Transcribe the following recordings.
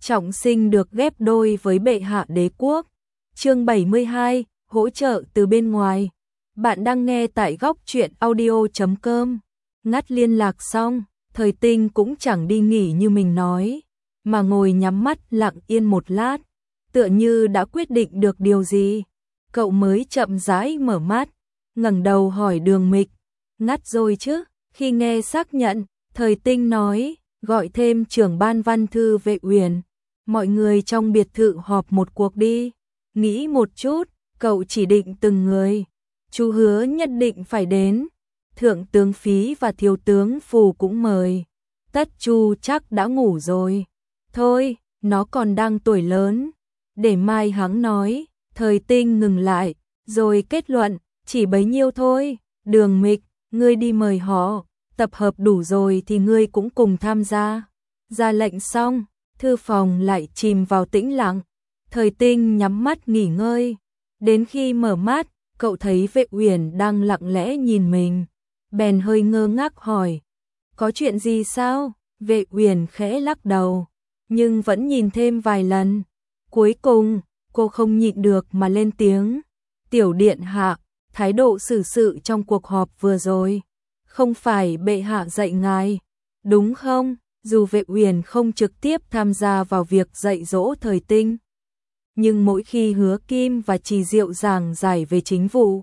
trọng sinh được ghép đôi với bệ hạ đế quốc. Chương 72, hỗ trợ từ bên ngoài. Bạn đang nghe tại góc truyện audio.com. Ngắt liên lạc xong, Thời Tinh cũng chẳng đi nghỉ như mình nói, mà ngồi nhắm mắt lặng yên một lát, tựa như đã quyết định được điều gì. Cậu mới chậm rãi mở mắt, ngẩng đầu hỏi Đường Mịch, ngắt rồi chứ? Khi nghe xác nhận, Thời Tinh nói, gọi thêm trưởng ban văn thư Vệ Uyển, mọi người trong biệt thự họp một cuộc đi. Nghĩ một chút, cậu chỉ định từng người. Chú Hứa nhất định phải đến. Thượng tướng Phí và thiếu tướng Phù cũng mời. Tất Chu chắc đã ngủ rồi. Thôi, nó còn đang tuổi lớn. Để mai hắn nói. Thời Tinh ngừng lại, rồi kết luận, chỉ bấy nhiêu thôi. Đường Mịch, ngươi đi mời họ. Tập hợp đủ rồi thì ngươi cũng cùng tham gia. Ra lệnh xong, thư phòng lại chìm vào tĩnh lặng. Thời Tinh nhắm mắt nghỉ ngơi. Đến khi mở mắt, cậu thấy Vệ Uyển đang lặng lẽ nhìn mình. Bèn hơi ngơ ngác hỏi, có chuyện gì sao? Vệ Uyển khẽ lắc đầu, nhưng vẫn nhìn thêm vài lần. Cuối cùng, cô không nhịn được mà lên tiếng. Tiểu điện hạ, thái độ xử sự trong cuộc họp vừa rồi, không phải bệ hạ dạy ngài, đúng không? Dù Vệ Uyển không trực tiếp tham gia vào việc dạy dỗ Thời Tinh, nhưng mỗi khi Hứa Kim và Trì Diệu giảng giải về chính vụ,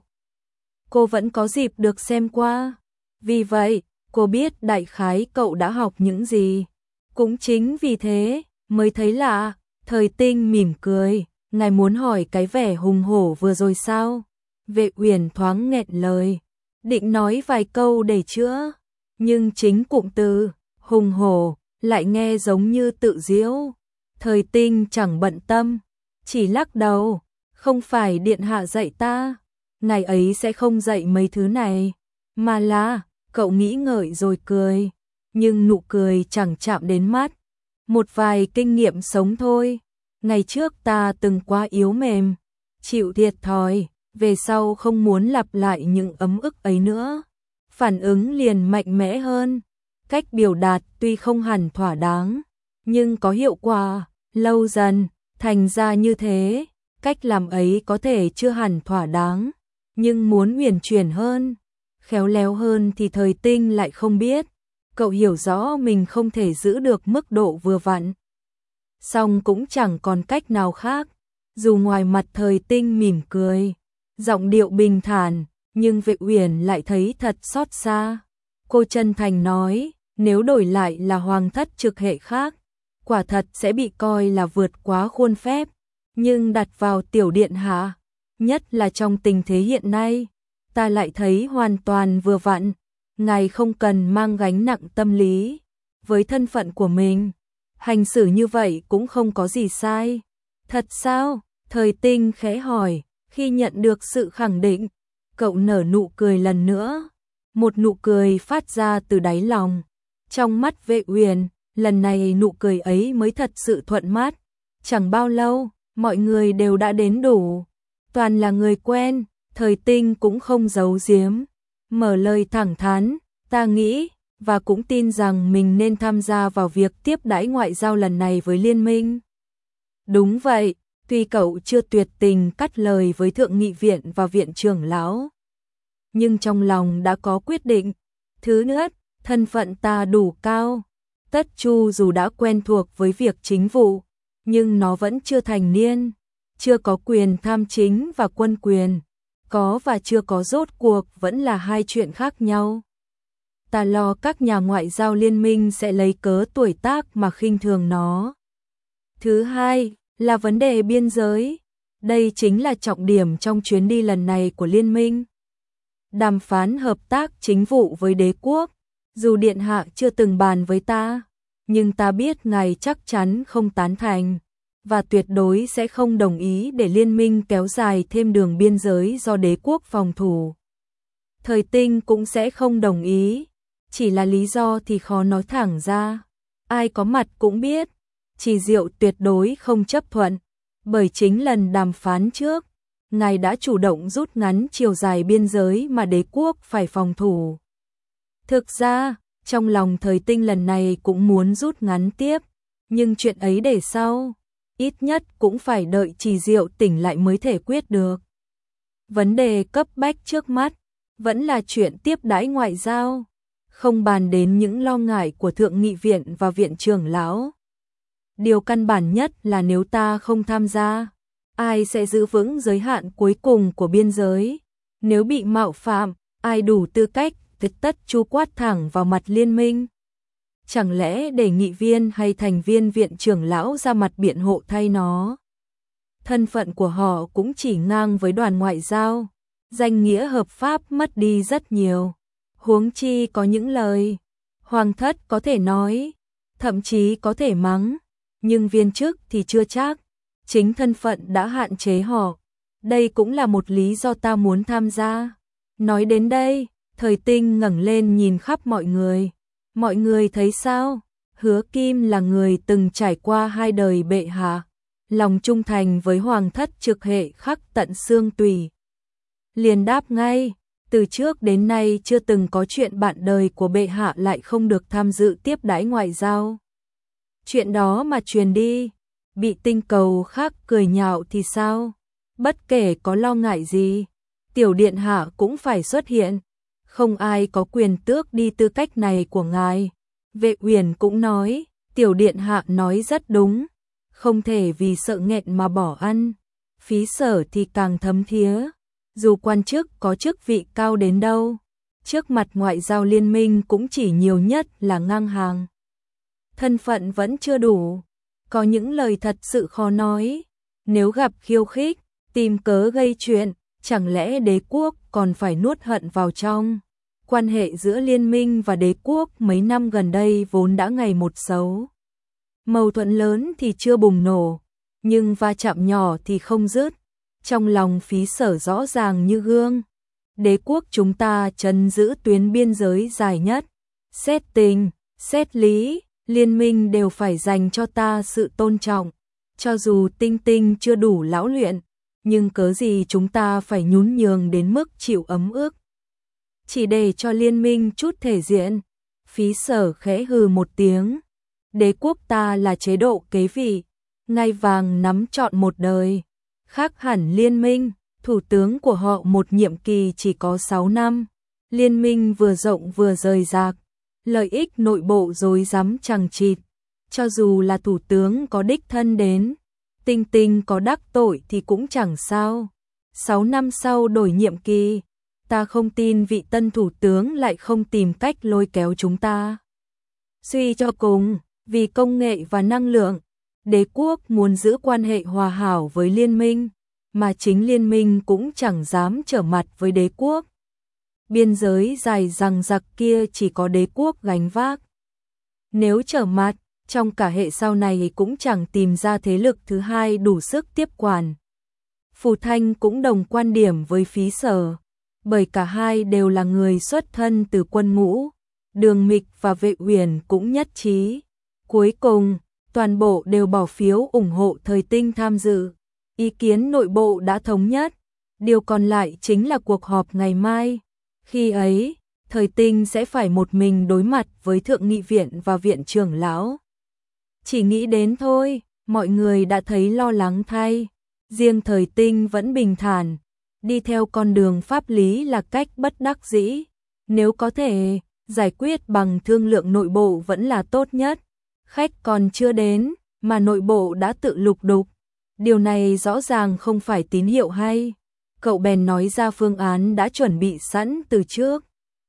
cô vẫn có dịp được xem qua. Vì vậy, cô biết đại khái cậu đã học những gì. Cũng chính vì thế, mới thấy lạ. Thời Tinh mỉm cười, ngài muốn hỏi cái vẻ hùng hổ vừa rồi sao? Vệ Uyển thoáng nghẹn lời, định nói vài câu để chữa, nhưng chính cụm từ hùng hổ lại nghe giống như tự giễu. Thời Tinh chẳng bận tâm, chỉ lắc đầu, không phải điện hạ dạy ta, ngài ấy sẽ không dạy mấy thứ này, mà là, cậu nghĩ ngợi rồi cười, nhưng nụ cười chẳng chạm đến mắt. Một vài kinh nghiệm sống thôi, ngày trước ta từng quá yếu mềm, chịu thiệt thòi, về sau không muốn lặp lại những ấm ức ấy nữa. Phản ứng liền mạnh mẽ hơn, cách biểu đạt tuy không hẳn thỏa đáng, nhưng có hiệu quả, lâu dần thành ra như thế. Cách làm ấy có thể chưa hẳn thỏa đáng, nhưng muốn uyển chuyển hơn, khéo léo hơn thì Thời Tinh lại không biết. Cậu hiểu rõ mình không thể giữ được mức độ vừa vặn, song cũng chẳng còn cách nào khác. Dù ngoài mặt Thời Tinh mỉm cười, giọng điệu bình thản, nhưng Vệ Uyển lại thấy thật xót xa. Cô chân thành nói, nếu đổi lại là hoàng thất trực hệ khác, quả thật sẽ bị coi là vượt quá khuôn phép, nhưng đặt vào tiểu điện hạ, nhất là trong tình thế hiện nay, ta lại thấy hoàn toàn vừa vặn. Ngài không cần mang gánh nặng tâm lý, với thân phận của mình, hành xử như vậy cũng không có gì sai. Thật sao? Thời Tinh khẽ hỏi. Khi nhận được sự khẳng định, cậu nở nụ cười lần nữa, một nụ cười phát ra từ đáy lòng. Trong mắt Vệ Uyển, lần này nụ cười ấy mới thật sự thuận mắt. Chẳng bao lâu, mọi người đều đã đến đủ, toàn là người quen. Thời Tinh cũng không giấu giếm, mở lời thẳng thắn, ta nghĩ và cũng tin rằng mình nên tham gia vào việc tiếp đãi ngoại giao lần này với liên minh. Đúng vậy, tuy cậu chưa tuyệt tình cắt lời với Thượng nghị viện và viện trưởng lão, nhưng trong lòng đã có quyết định. Thứ nhất, thân phận ta đủ cao. Tất Chu dù đã quen thuộc với việc chính vụ, nhưng nó vẫn chưa thành niên, chưa có quyền tham chính và quân quyền. Có và chưa có rốt cuộc vẫn là hai chuyện khác nhau. Ta lo các nhà ngoại giao liên minh sẽ lấy cớ tuổi tác mà khinh thường nó. Thứ hai là vấn đề biên giới. Đây chính là trọng điểm trong chuyến đi lần này của liên minh. Đàm phán hợp tác chính vụ với đế quốc. Dù điện hạ chưa từng bàn với ta, nhưng ta biết ngài chắc chắn không tán thành, và tuyệt đối sẽ không đồng ý để liên minh kéo dài thêm đường biên giới do đế quốc phòng thủ. Thời Tinh cũng sẽ không đồng ý, chỉ là lý do thì khó nói thẳng ra. Ai có mặt cũng biết, Trì Diệu tuyệt đối không chấp thuận, bởi chính lần đàm phán trước, ngài đã chủ động rút ngắn chiều dài biên giới mà đế quốc phải phòng thủ. Thực ra, trong lòng Thời Tinh lần này cũng muốn rút ngắn tiếp, Nhưng chuyện ấy để sau, ít nhất cũng phải đợi Trì Diệu tỉnh lại mới thể quyết được. Vấn đề cấp bách trước mắt vẫn là chuyện tiếp đãi ngoại giao, không bàn đến những lo ngại của Thượng nghị viện và Viện trưởng lão. Điều căn bản nhất là nếu ta không tham gia, ai sẽ giữ vững giới hạn cuối cùng của biên giới? Nếu bị mạo phạm, ai đủ tư cách tất chu quát thẳng vào mặt liên minh? Chẳng lẽ để nghị viên hay thành viên viện trưởng lão ra mặt biện hộ thay nó? Thân phận của họ cũng chỉ ngang với đoàn ngoại giao, danh nghĩa hợp pháp mất đi rất nhiều. Huống chi có những lời hoàng thất có thể nói, thậm chí có thể mắng, nhưng viên chức thì chưa chắc. Chính thân phận đã hạn chế họ. Đây cũng là một lý do ta muốn tham gia. Nói đến đây, Thời Tinh ngẩng lên nhìn khắp mọi người. Mọi người thấy sao? Hứa Kim là người từng trải qua 2 đời bệ hạ, lòng trung thành với hoàng thất trực hệ khắc tận xương tủy. Liền đáp ngay, từ trước đến nay chưa từng có chuyện bạn đời của bệ hạ lại không được tham dự tiếp đãi ngoại giao. Chuyện đó mà truyền đi, bị tinh cầu khác cười nhạo thì sao? Bất kể có lo ngại gì, tiểu điện hạ cũng phải xuất hiện. Không ai có quyền tước đi tư cách này của ngài. Vệ Uyển cũng nói, tiểu điện hạ nói rất đúng, không thể vì sợ nghẹn mà bỏ ăn. Phí Sở thì càng thấm thía, dù quan chức có chức vị cao đến đâu, trước mặt ngoại giao liên minh cũng chỉ nhiều nhất là ngang hàng. Thân phận vẫn chưa đủ, có những lời thật sự khó nói. Nếu gặp khiêu khích, tìm cớ gây chuyện, chẳng lẽ đế quốc còn phải nuốt hận vào trong? Quan hệ giữa liên minh và đế quốc mấy năm gần đây vốn đã ngày một xấu. Mâu thuẫn lớn thì chưa bùng nổ, nhưng va chạm nhỏ thì không dứt. Trong lòng Phí Sở rõ ràng như gương. Đế quốc chúng ta trấn giữ tuyến biên giới dài nhất. Xét tình, xét lý, liên minh đều phải dành cho ta sự tôn trọng. Cho dù Tinh Tinh chưa đủ lão luyện, nhưng cớ gì chúng ta phải nhún nhường đến mức chịu ấm ức. Chỉ để cho liên minh chút thể diện. Phí Sở khẽ hừ một tiếng. Đế quốc ta là chế độ kế vị, ngai vàng nắm trọn một đời. Khác hẳn liên minh, thủ tướng của họ một nhiệm kỳ chỉ có 6 năm. Liên minh vừa rộng vừa rời rạc, lợi ích nội bộ rối rắm chằng chịt. Cho dù là thủ tướng có đích thân đến, Tinh Tinh có đắc tội thì cũng chẳng sao. 6 năm sau đổi nhiệm kỳ, ta không tin vị tân thủ tướng lại không tìm cách lôi kéo chúng ta. Suy cho cùng, vì công nghệ và năng lượng, đế quốc muốn giữ quan hệ hòa hảo với liên minh, mà chính liên minh cũng chẳng dám trở mặt với đế quốc. Biên giới dài dằng dặc kia chỉ có đế quốc gánh vác. Nếu trở mặt, trong cả hệ sau này cũng chẳng tìm ra thế lực thứ hai đủ sức tiếp quản. Phù Thanh cũng đồng quan điểm với Phí Sở, bởi cả hai đều là người xuất thân từ quân ngũ. Đường Mịch và Vệ Uyển cũng nhất trí. Cuối cùng, toàn bộ đều bỏ phiếu ủng hộ Thời Tinh tham dự. Ý kiến nội bộ đã thống nhất. Điều còn lại chính là cuộc họp ngày mai. Khi ấy, Thời Tinh sẽ phải một mình đối mặt với Thượng nghị viện và Viện trưởng lão. Chỉ nghĩ đến thôi, mọi người đã thấy lo lắng thay. Riêng Thời Tinh vẫn bình thản. Đi theo con đường pháp lý là cách bất đắc dĩ. Nếu có thể, giải quyết bằng thương lượng nội bộ vẫn là tốt nhất. Khách còn chưa đến, mà nội bộ đã tự lục đục. Điều này rõ ràng không phải tín hiệu hay. Cậu bèn nói ra phương án đã chuẩn bị sẵn từ trước.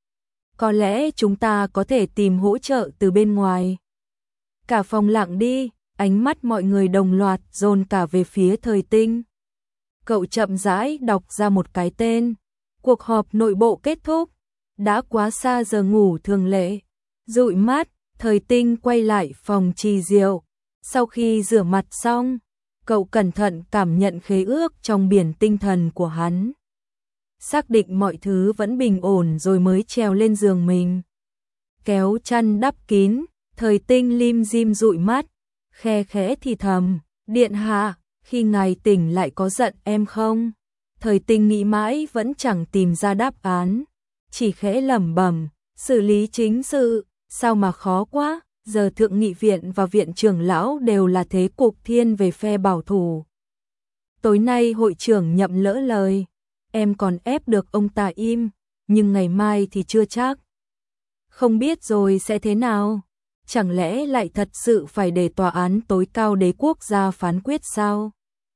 Có lẽ chúng ta có thể tìm hỗ trợ từ bên ngoài. Cả phòng lặng đi, ánh mắt mọi người đồng loạt dồn cả về phía Thời Tinh. Cậu chậm rãi đọc ra một cái tên. Cuộc họp nội bộ kết thúc. Đã quá xa giờ ngủ thường lệ. Dụi mắt, Thời Tinh quay lại phòng Trì Diệu. Sau khi rửa mặt xong, cậu cẩn thận cảm nhận khế ước trong biển tinh thần của hắn. Xác định mọi thứ vẫn bình ổn rồi mới trèo lên giường mình. Kéo chăn đắp kín, Thời Tinh lim dim dụi mắt, khe khẽ thì thầm, điện hạ, khi ngài tỉnh lại có giận em không? Thời Tinh nghĩ mãi vẫn chẳng tìm ra đáp án, chỉ khẽ lẩm bẩm, xử lý chính sự, sao mà khó quá, giờ Thượng nghị viện và Viện trưởng lão đều là thế cục thiên về phe bảo thủ. Tối nay hội trưởng Nhậm lỡ lời, em còn ép được ông ta im, nhưng ngày mai thì chưa chắc. Không biết rồi sẽ thế nào? Chẳng lẽ lại thật sự phải để tòa án tối cao đế quốc ra phán quyết sao?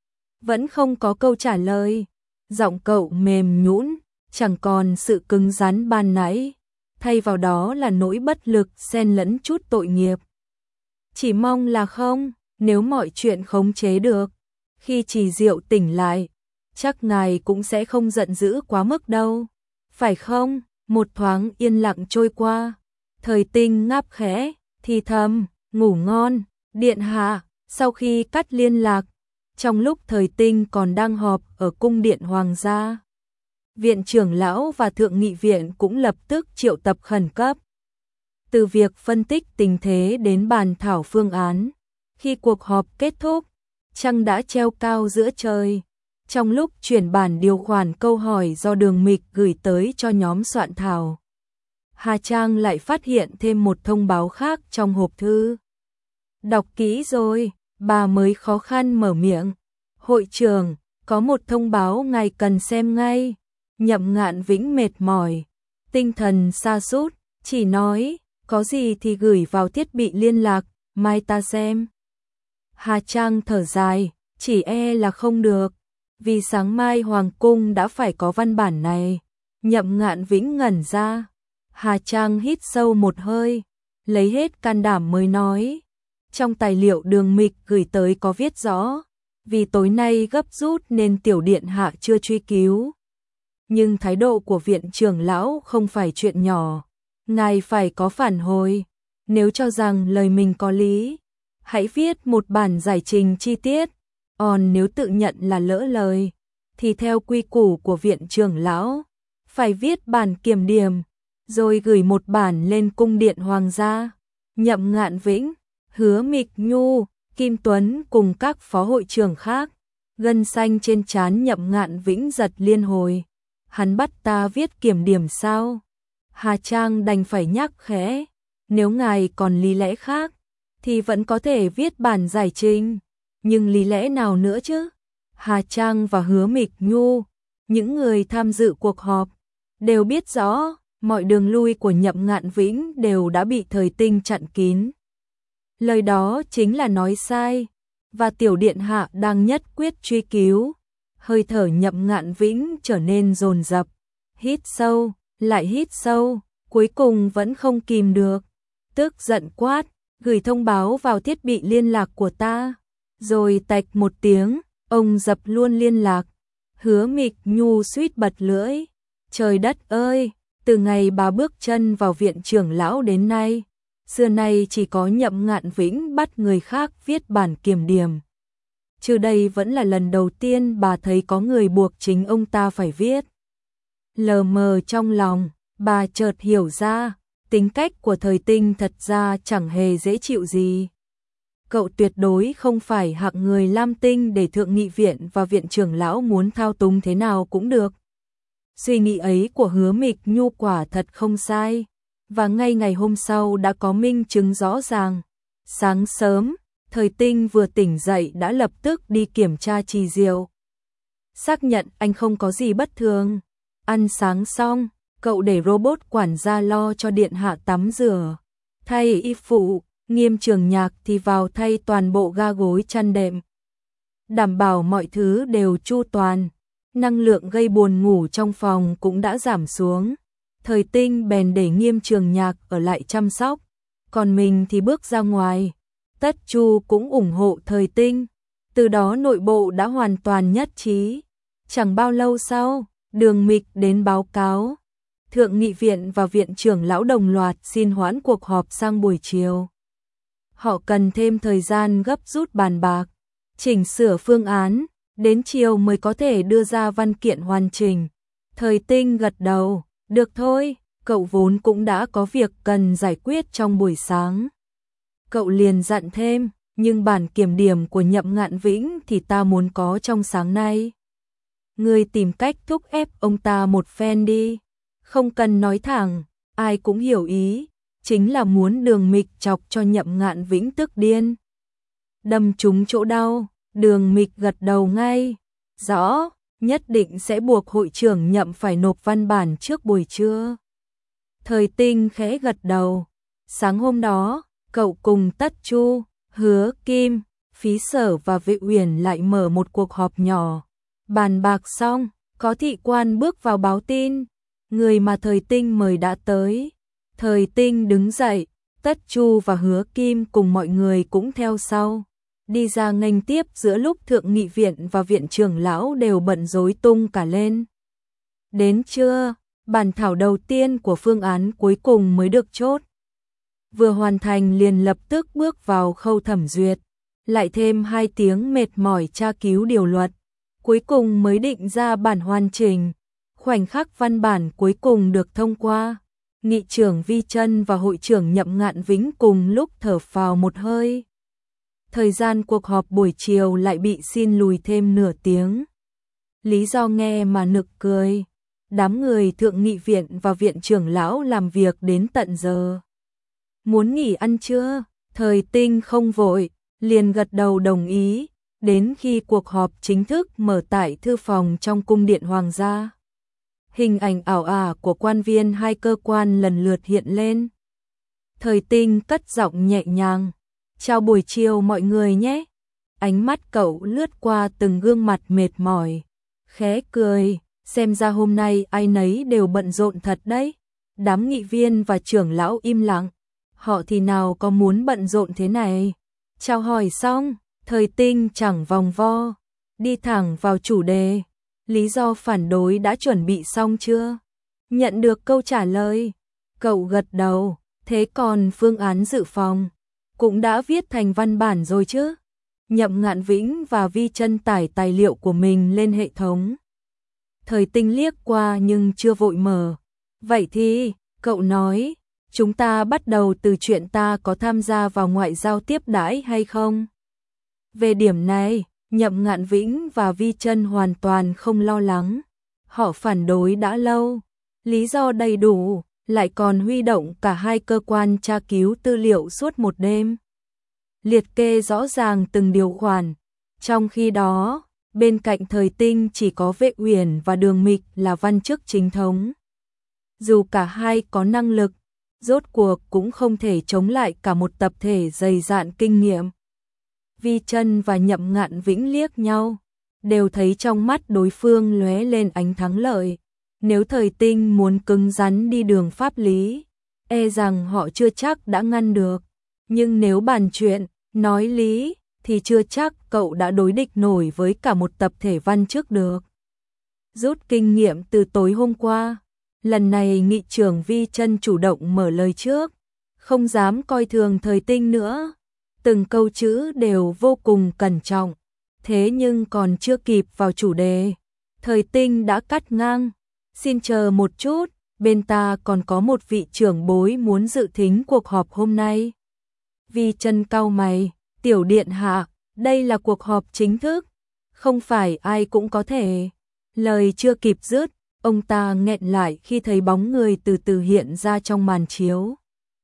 Vẫn không có câu trả lời. Giọng cậu mềm nhũn, chẳng còn sự cứng rắn ban nãy, thay vào đó là nỗi bất lực xen lẫn chút tội nghiệp. Chỉ mong là không, nếu mọi chuyện khống chế được, khi Trì Diệu tỉnh lại, chắc ngài cũng sẽ không giận dữ quá mức đâu. Phải không? Một thoáng yên lặng trôi qua. Thời Tinh ngáp khẽ, thì thầm, ngủ ngon, điện hạ. Sau khi cắt liên lạc, trong lúc Thời Tinh còn đang họp ở cung điện hoàng gia, Viện trưởng lão và Thượng nghị viện cũng lập tức triệu tập khẩn cấp. Từ việc phân tích tình thế đến bàn thảo phương án, khi cuộc họp kết thúc, trăng đã treo cao giữa trời. Trong lúc chuyển bản điều khoản câu hỏi do Đường Mịch gửi tới cho nhóm soạn thảo, Hà Trang lại phát hiện thêm một thông báo khác trong hộp thư. Đọc kỹ rồi, bà mới khó khăn mở miệng. Hội trưởng, có một thông báo ngài cần xem ngay. Nhậm Ngạn Vĩnh mệt mỏi, tinh thần sa sút, chỉ nói, có gì thì gửi vào thiết bị liên lạc, mai ta xem. Hà Trang thở dài, chỉ e là không được, vì sáng mai Hoàng cung đã phải có văn bản này. Nhậm Ngạn Vĩnh ngẩn ra, Hà Trang hít sâu một hơi, lấy hết can đảm mới nói. Trong tài liệu Đường Mịch gửi tới có viết rõ, vì tối nay gấp rút nên tiểu điện hạ chưa truy cứu. Nhưng thái độ của viện trưởng lão không phải chuyện nhỏ, ngài phải có phản hồi. Nếu cho rằng lời mình có lý, hãy viết một bản giải trình chi tiết. Còn nếu tự nhận là lỡ lời, thì theo quy củ của viện trưởng lão, phải viết bản kiểm điểm, rồi gửi một bản lên cung điện hoàng gia. Nhậm Ngạn Vĩnh, Hứa Mịch Nhu, Kim Tuấn cùng các phó hội trưởng khác, gân xanh trên trán Nhậm Ngạn Vĩnh giật liên hồi. Hắn bắt ta viết kiểm điểm sao? Hà Trang đành phải nhắc khẽ, nếu ngài còn lý lẽ khác, thì vẫn có thể viết bản giải trình. Nhưng lý lẽ nào nữa chứ? Hà Trang và Hứa Mịch Nhu, những người tham dự cuộc họp, đều biết rõ, mọi đường lui của Nhậm Ngạn Vĩnh đều đã bị Thời Tinh chặn kín. Lời đó chính là nói sai, và tiểu điện hạ đang nhất quyết truy cứu. Hơi thở Nhậm Ngạn Vĩnh trở nên dồn dập, hít sâu, lại hít sâu, cuối cùng vẫn không kìm được. Tức giận quát, gửi thông báo vào thiết bị liên lạc của ta. Rồi tạch một tiếng, ông dập luôn liên lạc. Hứa Mịch Nhu suýt bật lưỡi. Trời đất ơi, từ ngày bà bước chân vào viện trưởng lão đến nay, xưa nay chỉ có Nhậm Ngạn Vĩnh bắt người khác viết bản kiểm điểm. Chứ đây vẫn là lần đầu tiên bà thấy có người buộc chính ông ta phải viết. Lờ mờ trong lòng, bà chợt hiểu ra, tính cách của Thời Tinh thật ra chẳng hề dễ chịu gì. Cậu tuyệt đối không phải hạng người lam tinh để Thượng nghị viện và viện trưởng lão muốn thao túng thế nào cũng được. Suy nghĩ ấy của Hứa Mịch Nhu quả thật không sai, và ngay ngày hôm sau đã có minh chứng rõ ràng. Sáng sớm, Thời Tinh vừa tỉnh dậy đã lập tức đi kiểm tra Trì Diệu. Xác nhận anh không có gì bất thường. Ăn sáng xong, cậu để robot quản gia lo cho điện hạ tắm rửa, thay y phục. Nghiêm Trường Nhạc thì vào thay toàn bộ ga gối chăn đệm, đảm bảo mọi thứ đều chu toàn. Năng lượng gây buồn ngủ trong phòng cũng đã giảm xuống. Thời Tinh bèn để Nghiêm Trường Nhạc ở lại chăm sóc, còn mình thì bước ra ngoài. Tất Chu cũng ủng hộ Thời Tinh, từ đó nội bộ đã hoàn toàn nhất trí. Chẳng bao lâu sau, Đường Mịch đến báo cáo. Thượng nghị viện và viện trưởng lão đồng loạt xin hoãn cuộc họp sang buổi chiều. Họ cần thêm thời gian gấp rút bàn bạc, chỉnh sửa phương án, đến chiều mới có thể đưa ra văn kiện hoàn chỉnh. Thời Tinh gật đầu, được thôi, cậu vốn cũng đã có việc cần giải quyết trong buổi sáng. Cậu liền dặn thêm, nhưng bản kiểm điểm của Nhậm Ngạn Vĩnh thì ta muốn có trong sáng nay. Ngươi tìm cách thúc ép ông ta một phen đi, không cần nói thẳng, ai cũng hiểu ý. chính là muốn Đường Mịch chọc cho Nhậm Ngạn Vĩnh tức điên. Đâm trúng chỗ đau, Đường Mịch gật đầu ngay, rõ, nhất định sẽ buộc hội trưởng Nhậm phải nộp văn bản trước buổi trưa. Thời Tinh khẽ gật đầu, sáng hôm đó, cậu cùng Tất Chu, Hứa Kim, Phí Sở và Vệ Uyển lại mở một cuộc họp nhỏ. Bàn bạc xong, có thị quan bước vào báo tin, người mà Thời Tinh mời đã tới. Thời Tinh đứng dậy, Tất Chu và Hứa Kim cùng mọi người cũng theo sau, đi ra nghênh tiếp giữa lúc Thượng nghị viện và viện trưởng lão đều bận rối tung cả lên. Đến trưa, bản thảo đầu tiên của phương án cuối cùng mới được chốt. Vừa hoàn thành liền lập tức bước vào khâu thẩm duyệt, lại thêm 2 tiếng mệt mỏi tra cứu điều luật, cuối cùng mới định ra bản hoàn chỉnh. Khoảnh khắc văn bản cuối cùng được thông qua, nghị trưởng Vi Chân và hội trưởng Nhậm Ngạn Vĩnh cùng lúc thở phào một hơi. Thời gian cuộc họp buổi chiều lại bị xin lùi thêm nửa tiếng. Lý do nghe mà nực cười. Đám người Thượng nghị viện và viện trưởng lão làm việc đến tận giờ. Muốn nghỉ ăn trưa, Thời Tinh không vội, liền gật đầu đồng ý, đến khi cuộc họp chính thức mở tại thư phòng trong cung điện hoàng gia. Hình ảnh ảo ả của quan viên hai cơ quan lần lượt hiện lên. Thời Tinh cất giọng nhẹ nhàng, chào buổi chiều mọi người nhé. Ánh mắt cậu lướt qua từng gương mặt mệt mỏi, khẽ cười, xem ra hôm nay ai nấy đều bận rộn thật đấy. Đám nghị viên và trưởng lão im lặng, họ thì nào có muốn bận rộn thế này. Chào hỏi xong, Thời Tinh chẳng vòng vo, đi thẳng vào chủ đề. Lý do phản đối đã chuẩn bị xong chưa? Nhận được câu trả lời, cậu gật đầu, thế còn phương án dự phòng cũng đã viết thành văn bản rồi chứ? Nhậm Ngạn Vĩnh và Vi Chân tải tài liệu của mình lên hệ thống. Thời Tinh liếc qua nhưng chưa vội mở. Vậy thì, cậu nói, chúng ta bắt đầu từ chuyện ta có tham gia vào ngoại giao tiếp đãi hay không? Về điểm này, Nhậm Ngạn Vĩnh và Vi Chân hoàn toàn không lo lắng. Họ phản đối đã lâu, lý do đầy đủ, lại còn huy động cả hai cơ quan tra cứu tư liệu suốt một đêm. Liệt kê rõ ràng từng điều khoản. Trong khi đó, bên cạnh Thời Tinh chỉ có Vệ Uyển và Đường Mịch là văn chức chính thống. Dù cả hai có năng lực, rốt cuộc cũng không thể chống lại cả một tập thể dày dạn kinh nghiệm. Vi Chân và Nhậm Ngạn Vĩnh liếc nhau, đều thấy trong mắt đối phương lóe lên ánh thắng lợi. Nếu Thời Tinh muốn cứng rắn đi đường pháp lý, e rằng họ chưa chắc đã ngăn được. Nhưng nếu bàn chuyện, nói lý, thì chưa chắc cậu đã đối địch nổi với cả một tập thể văn chức được. Rút kinh nghiệm từ tối hôm qua, lần này nghị trưởng Vi Chân chủ động mở lời trước, không dám coi thường Thời Tinh nữa. Từng câu chữ đều vô cùng cẩn trọng, thế nhưng còn chưa kịp vào chủ đề, Thời Tinh đã cắt ngang. Xin chờ một chút, bên ta còn có một vị trưởng bối muốn dự thính cuộc họp hôm nay. Vi Chân cau mày, tiểu điện hạ, đây là cuộc họp chính thức, không phải ai cũng có thể. Lời chưa kịp dứt, ông ta nghẹn lại khi thấy bóng người từ từ hiện ra trong màn chiếu.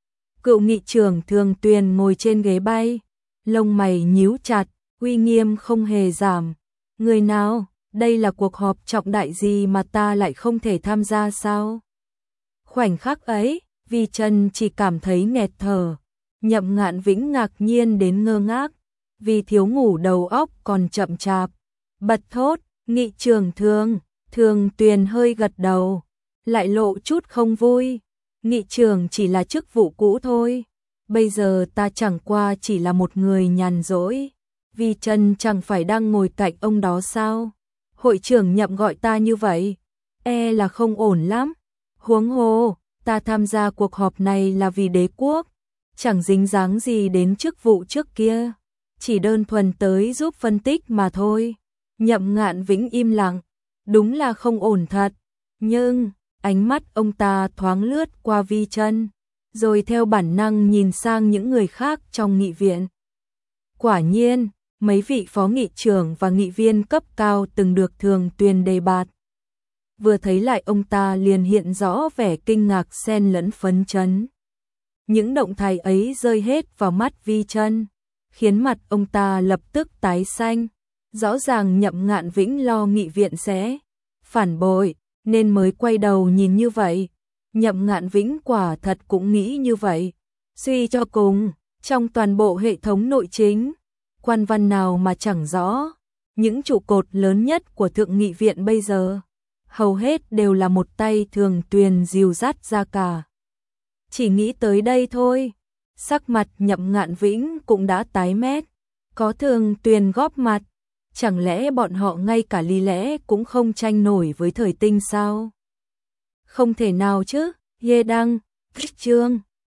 Cựu nghị trưởng Thường Tuyền ngồi trên ghế bay, lông mày nhíu chặt, uy nghiêm không hề giảm. Người nào, đây là cuộc họp trọng đại gì mà ta lại không thể tham gia sao? Khoảnh khắc ấy, Vi Chân chỉ cảm thấy nghẹt thở. Nhậm Ngạn Vĩnh ngạc nhiên đến ngơ ngác, vì thiếu ngủ đầu óc còn chậm chạp. Bật thốt, nghị trưởng Thường Tuyền hơi gật đầu, lại lộ chút không vui. Nghị trưởng chỉ là chức vụ cũ thôi, bây giờ ta chẳng qua chỉ là một người nhàn rỗi. Vi Chân chẳng phải đang ngồi cạnh ông đó sao? Hội trưởng Nhậm gọi ta như vậy, e là không ổn lắm. Huống hồ, ta tham gia cuộc họp này là vì đế quốc, chẳng dính dáng gì đến chức vụ trước kia, chỉ đơn thuần tới giúp phân tích mà thôi. Nhậm Ngạn Vĩnh im lặng, đúng là không ổn thật, nhưng ánh mắt ông ta thoáng lướt qua Vi Chân, rồi theo bản năng nhìn sang những người khác trong nghị viện. Quả nhiên, mấy vị phó nghị trưởng và nghị viên cấp cao từng được Thường Tuyền đề bạt. Vừa thấy lại ông ta liền hiện rõ vẻ kinh ngạc xen lẫn phấn chấn. Những động thái ấy rơi hết vào mắt Vi Chân, khiến mặt ông ta lập tức tái xanh. Rõ ràng Nhậm Ngạn Vĩnh lo nghị viện sẽ phản bội, nên mới quay đầu nhìn như vậy. Nhậm Ngạn Vĩnh quả thật cũng nghĩ như vậy. Suy cho cùng, trong toàn bộ hệ thống nội chính, quan văn nào mà chẳng rõ, những trụ cột lớn nhất của Thượng nghị viện bây giờ, hầu hết đều là một tay Thường Tuyền dìu dắt ra cả. Chỉ nghĩ tới đây thôi, sắc mặt Nhậm Ngạn Vĩnh cũng đã tái mét. Có Thường Tuyền góp mặt, chẳng lẽ bọn họ ngay cả lý lẽ cũng không tranh nổi với Thời Tinh sao? Không thể nào chứ. Ye Đăng, Trương